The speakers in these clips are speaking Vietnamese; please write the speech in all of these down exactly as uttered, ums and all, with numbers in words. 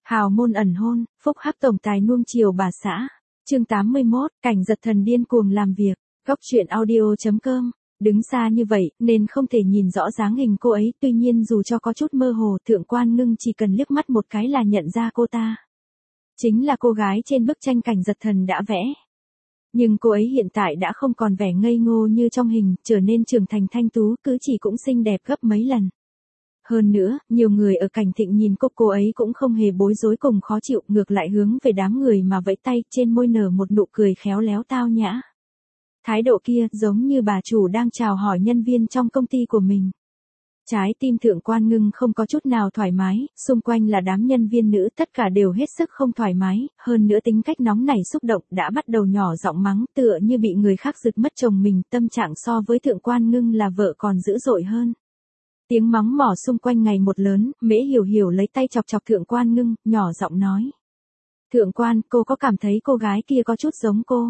Hào môn ẩn hôn, phúc hắc tổng tài nuông chiều bà xã. Chương tám mươi mốt, cảnh giật thần điên cuồng làm việc. Góc truyện audio chấm com. Đứng xa như vậy, nên không thể nhìn rõ dáng hình cô ấy, tuy nhiên dù cho có chút mơ hồ, Thượng Quan Ngưng chỉ cần liếc mắt một cái là nhận ra cô ta. Chính là cô gái trên bức tranh cảnh giật thần đã vẽ. Nhưng cô ấy hiện tại đã không còn vẻ ngây ngô như trong hình, trở nên trưởng thành thanh tú, cứ chỉ cũng xinh đẹp gấp mấy lần. Hơn nữa, nhiều người ở Cảnh Thịnh nhìn cô cô ấy cũng không hề bối rối cùng khó chịu, ngược lại hướng về đám người mà vẫy tay, trên môi nở một nụ cười khéo léo tao nhã. Thái độ kia giống như bà chủ đang chào hỏi nhân viên trong công ty của mình. Trái tim Thượng Quan Ngưng không có chút nào thoải mái, xung quanh là đám nhân viên nữ tất cả đều hết sức không thoải mái, hơn nữa tính cách nóng nảy xúc động đã bắt đầu nhỏ giọng mắng tựa như bị người khác giật mất chồng mình, tâm trạng so với Thượng Quan Ngưng là vợ còn dữ dội hơn. Tiếng mắng mỏ xung quanh ngày một lớn, Mễ Hiểu Hiểu lấy tay chọc chọc Thượng Quan Ngưng, nhỏ giọng nói. Thượng Quan, cô có cảm thấy cô gái kia có chút giống cô?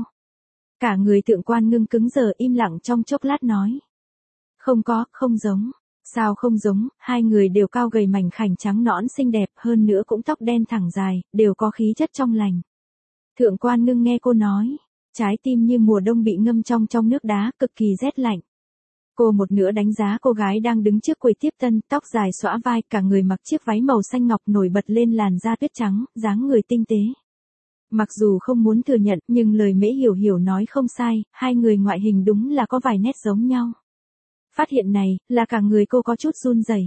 Cả người Thượng Quan Ngưng cứng đờ im lặng trong chốc lát nói. Không có, không giống. Sao không giống, hai người đều cao gầy mảnh khảnh trắng nõn xinh đẹp, hơn nữa cũng tóc đen thẳng dài, đều có khí chất trong lành. Thượng Quan Ngưng nghe cô nói, trái tim như mùa đông bị ngâm trong trong nước đá, cực kỳ rét lạnh. Cô một nữa đánh giá cô gái đang đứng trước quầy tiếp tân, tóc dài xõa vai, cả người mặc chiếc váy màu xanh ngọc nổi bật lên làn da tuyết trắng, dáng người tinh tế. Mặc dù không muốn thừa nhận, nhưng lời Mễ Hiểu Hiểu nói không sai, hai người ngoại hình đúng là có vài nét giống nhau. Phát hiện này, là cả người cô có chút run rẩy.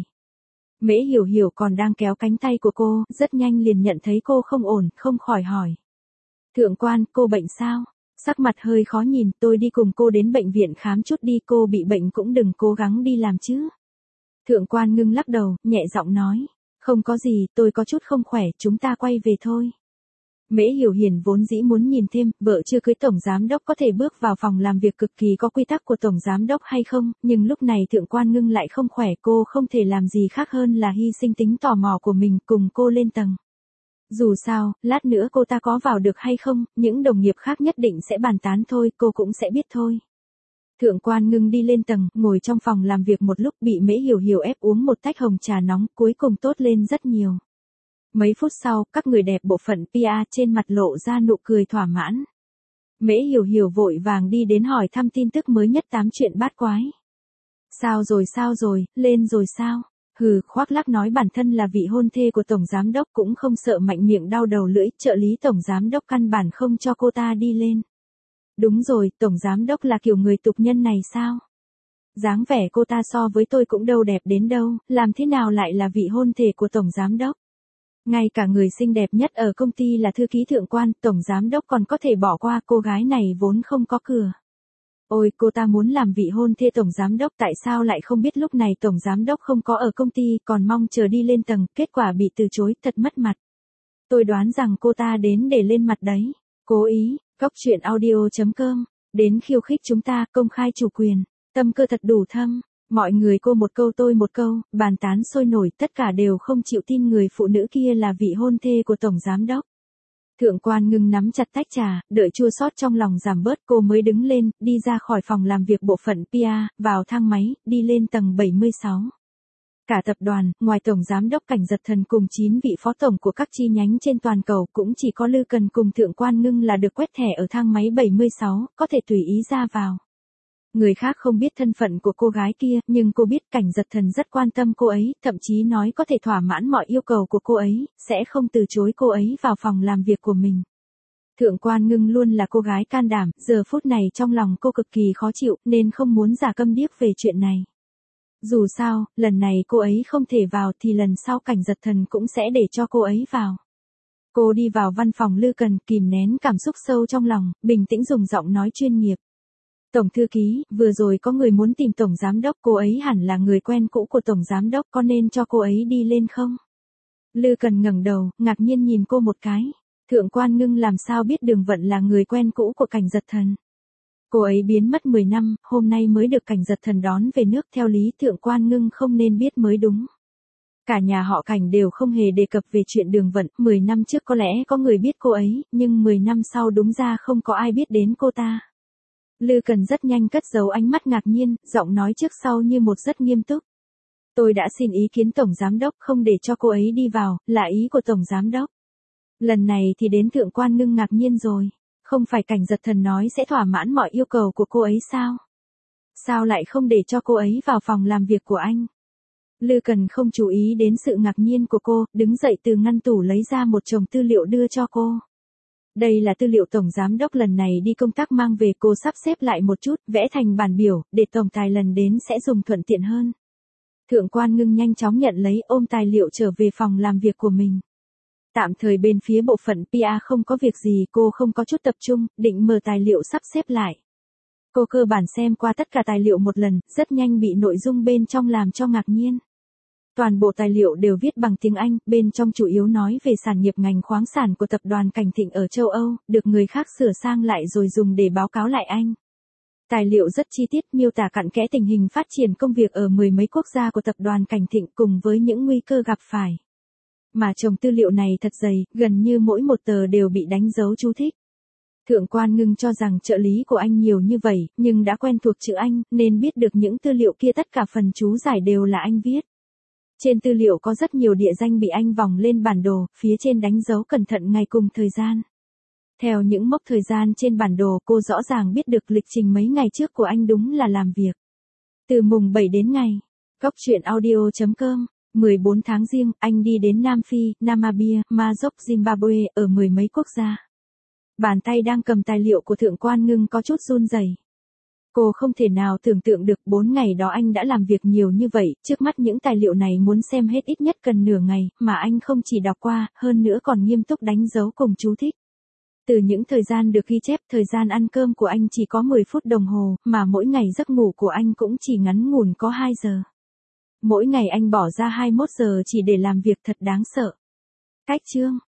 Mễ Hiểu Hiểu còn đang kéo cánh tay của cô, rất nhanh liền nhận thấy cô không ổn, không khỏi hỏi. Thượng Quan, cô bệnh sao? Sắc mặt hơi khó nhìn, tôi đi cùng cô đến bệnh viện khám chút đi, cô bị bệnh cũng đừng cố gắng đi làm chứ. Thượng Quan Ngưng lắc đầu, nhẹ giọng nói. Không có gì, tôi có chút không khỏe, chúng ta quay về thôi. Mễ Hiểu Hiền vốn dĩ muốn nhìn thêm, vợ chưa cưới tổng giám đốc có thể bước vào phòng làm việc cực kỳ có quy tắc của tổng giám đốc hay không, nhưng lúc này Thượng Quan Ngưng lại không khỏe, cô không thể làm gì khác hơn là hy sinh tính tò mò của mình cùng cô lên tầng. Dù sao, lát nữa cô ta có vào được hay không, những đồng nghiệp khác nhất định sẽ bàn tán thôi, cô cũng sẽ biết thôi. Thượng Quan Ngưng đi lên tầng, ngồi trong phòng làm việc một lúc bị Mễ Hiểu Hiểu ép uống một tách hồng trà nóng, cuối cùng tốt lên rất nhiều. Mấy phút sau, các người đẹp bộ phận pê e trên mặt lộ ra nụ cười thỏa mãn. Mễ Hiểu Hiểu vội vàng đi đến hỏi thăm tin tức mới nhất tám chuyện bát quái. Sao rồi sao rồi, lên rồi sao? Hừ, khoác lác nói bản thân là vị hôn thê của tổng giám đốc cũng không sợ mạnh miệng đau đầu lưỡi, trợ lý tổng giám đốc căn bản không cho cô ta đi lên. Đúng rồi, tổng giám đốc là kiểu người tục nhân này sao? Dáng vẻ cô ta so với tôi cũng đâu đẹp đến đâu, làm thế nào lại là vị hôn thê của tổng giám đốc? Ngay cả người xinh đẹp nhất ở công ty là thư ký Thượng Quan, tổng giám đốc còn có thể bỏ qua, cô gái này vốn không có cửa. Ôi, cô ta muốn làm vị hôn thê tổng giám đốc, tại sao lại không biết lúc này tổng giám đốc không có ở công ty, còn mong chờ đi lên tầng, kết quả bị từ chối, thật mất mặt. Tôi đoán rằng cô ta đến để lên mặt đấy. Cố ý, góc truyện audio chấm com, đến khiêu khích chúng ta, công khai chủ quyền, tâm cơ thật đủ thâm. Mọi người cô một câu tôi một câu, bàn tán sôi nổi, tất cả đều không chịu tin người phụ nữ kia là vị hôn thê của tổng giám đốc. Thượng Quan Ngưng nắm chặt tách trà, đợi chua xót trong lòng giảm bớt, cô mới đứng lên, đi ra khỏi phòng làm việc bộ phận pê e, vào thang máy, đi lên tầng bảy mươi sáu. Cả tập đoàn, ngoài tổng giám đốc Cảnh Giật Thần cùng chín vị phó tổng của các chi nhánh trên toàn cầu, cũng chỉ có Lư Cần cùng Thượng Quan Ngưng là được quét thẻ ở thang máy bảy mươi sáu, có thể tùy ý ra vào. Người khác không biết thân phận của cô gái kia, nhưng cô biết Cảnh Giật Thần rất quan tâm cô ấy, thậm chí nói có thể thỏa mãn mọi yêu cầu của cô ấy, sẽ không từ chối cô ấy vào phòng làm việc của mình. Thượng Quan Ngưng luôn là cô gái can đảm, giờ phút này trong lòng cô cực kỳ khó chịu, nên không muốn giả câm điếc về chuyện này. Dù sao, lần này cô ấy không thể vào thì lần sau Cảnh Giật Thần cũng sẽ để cho cô ấy vào. Cô đi vào văn phòng Lư Cần, kìm nén cảm xúc sâu trong lòng, bình tĩnh dùng giọng nói chuyên nghiệp. Tổng thư ký, vừa rồi có người muốn tìm tổng giám đốc, cô ấy hẳn là người quen cũ của tổng giám đốc, có nên cho cô ấy đi lên không? Lư Cần ngẩng đầu, ngạc nhiên nhìn cô một cái. Thượng Quan Ngưng làm sao biết Đường Vận là người quen cũ của Cảnh Giật Thần? Cô ấy biến mất mười năm, hôm nay mới được Cảnh Giật Thần đón về nước, theo lý Thượng Quan Ngưng không nên biết mới đúng. Cả nhà họ Cảnh đều không hề đề cập về chuyện Đường Vận, mười năm trước có lẽ có người biết cô ấy, nhưng mười năm sau đúng ra không có ai biết đến cô ta. Lư Cần rất nhanh cất giấu ánh mắt ngạc nhiên, giọng nói trước sau như một rất nghiêm túc. Tôi đã xin ý kiến tổng giám đốc không để cho cô ấy đi vào, là ý của tổng giám đốc. Lần này thì đến Thượng Quan Ngưng ngạc nhiên rồi. Không phải Cảnh Giật Thần nói sẽ thỏa mãn mọi yêu cầu của cô ấy sao? Sao lại không để cho cô ấy vào phòng làm việc của anh? Lư Cần không chú ý đến sự ngạc nhiên của cô, đứng dậy từ ngăn tủ lấy ra một chồng tư liệu đưa cho cô. Đây là tư liệu Tổng Giám đốc lần này đi công tác mang về, cô sắp xếp lại một chút, vẽ thành bản biểu, để Tổng Tài lần đến sẽ dùng thuận tiện hơn. Thượng Quan Ngưng nhanh chóng nhận lấy, ôm tài liệu trở về phòng làm việc của mình. Tạm thời bên phía bộ phận pê e không có việc gì, cô không có chút tập trung, định mở tài liệu sắp xếp lại. Cô cơ bản xem qua tất cả tài liệu một lần, rất nhanh bị nội dung bên trong làm cho ngạc nhiên. Toàn bộ tài liệu đều viết bằng tiếng Anh, bên trong chủ yếu nói về sản nghiệp ngành khoáng sản của tập đoàn Cảnh Thịnh ở châu Âu, được người khác sửa sang lại rồi dùng để báo cáo lại anh. Tài liệu rất chi tiết, miêu tả cặn kẽ tình hình phát triển công việc ở mười mấy quốc gia của tập đoàn Cảnh Thịnh cùng với những nguy cơ gặp phải. Mà chồng tư liệu này thật dày, gần như mỗi một tờ đều bị đánh dấu chú thích. Thượng Quan Ngưng cho rằng trợ lý của anh nhiều như vậy, nhưng đã quen thuộc chữ Anh, nên biết được những tư liệu kia tất cả phần chú giải đều là anh viết. Trên tư liệu có rất nhiều địa danh bị anh vòng lên bản đồ, phía trên đánh dấu cẩn thận ngày cùng thời gian. Theo những mốc thời gian trên bản đồ, cô rõ ràng biết được lịch trình mấy ngày trước của anh đúng là làm việc. Từ mùng bảy đến ngày. Góc truyện audio chấm com. mười bốn tháng Giêng, anh đi đến Nam Phi, Namibia, Mazok, Zimbabwe, ở mười mấy quốc gia. Bàn tay đang cầm tài liệu của Thượng Quan Ngưng có chút run rẩy. Cô không thể nào tưởng tượng được bốn ngày đó anh đã làm việc nhiều như vậy, trước mắt những tài liệu này muốn xem hết ít nhất cần nửa ngày, mà anh không chỉ đọc qua, hơn nữa còn nghiêm túc đánh dấu cùng chú thích. Từ những thời gian được ghi chép, thời gian ăn cơm của anh chỉ có mười phút đồng hồ, mà mỗi ngày giấc ngủ của anh cũng chỉ ngắn ngủn có hai giờ. Mỗi ngày anh bỏ ra hai mươi mốt giờ chỉ để làm việc, thật đáng sợ. Cách chương